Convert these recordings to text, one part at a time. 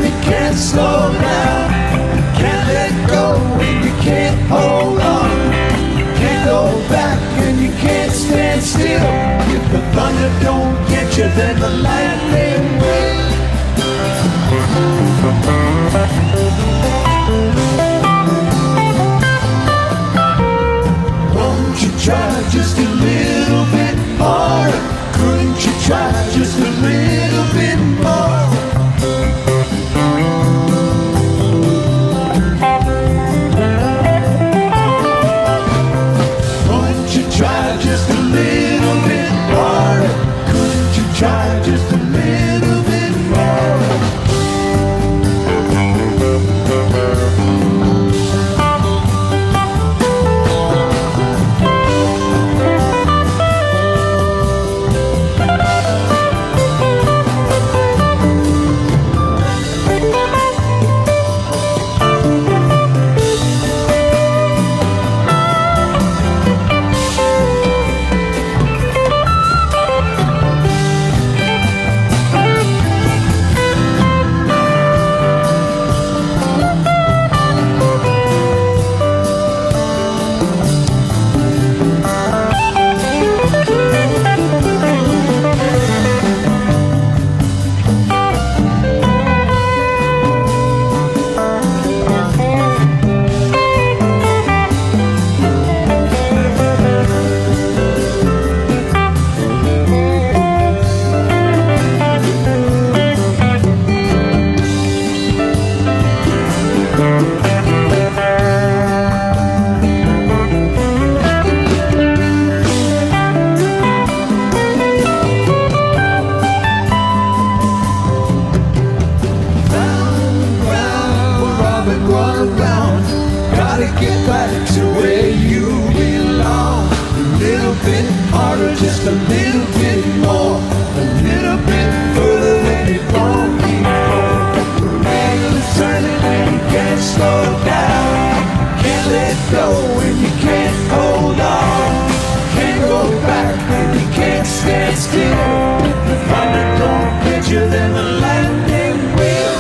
and you can't slow down. Can't let go and you can't hold on. Can't go back and you can't stand still. If the thunder don't get you, then the lightning will. Won't you try just a little bit harder? Couldn't you try just a little bit more? Won't you try just a little bit harder? Couldn't you try just a little bit more? Gotta get back to where you belong. A little bit harder, just a little bit more. A little bit further than you've gone before. The wheel is turning and you can't slow down. Can't let go and you can't hold on. Can't go back and you can't stand still. The thunder don't get you, then the lightning will.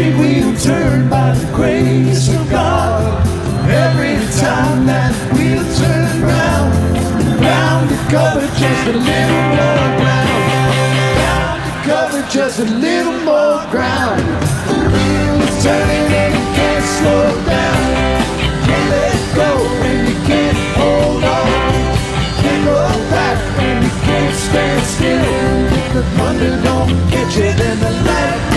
every wheel turned by the grace of God. Every time that wheel turned round, ground to cover just a little more ground. Ground to cover just a little more ground. The wheel is turning and you can't slow down. Can't let go and you can't hold on. Can't go back and you can't stand still. If the thunder don't get you, then the light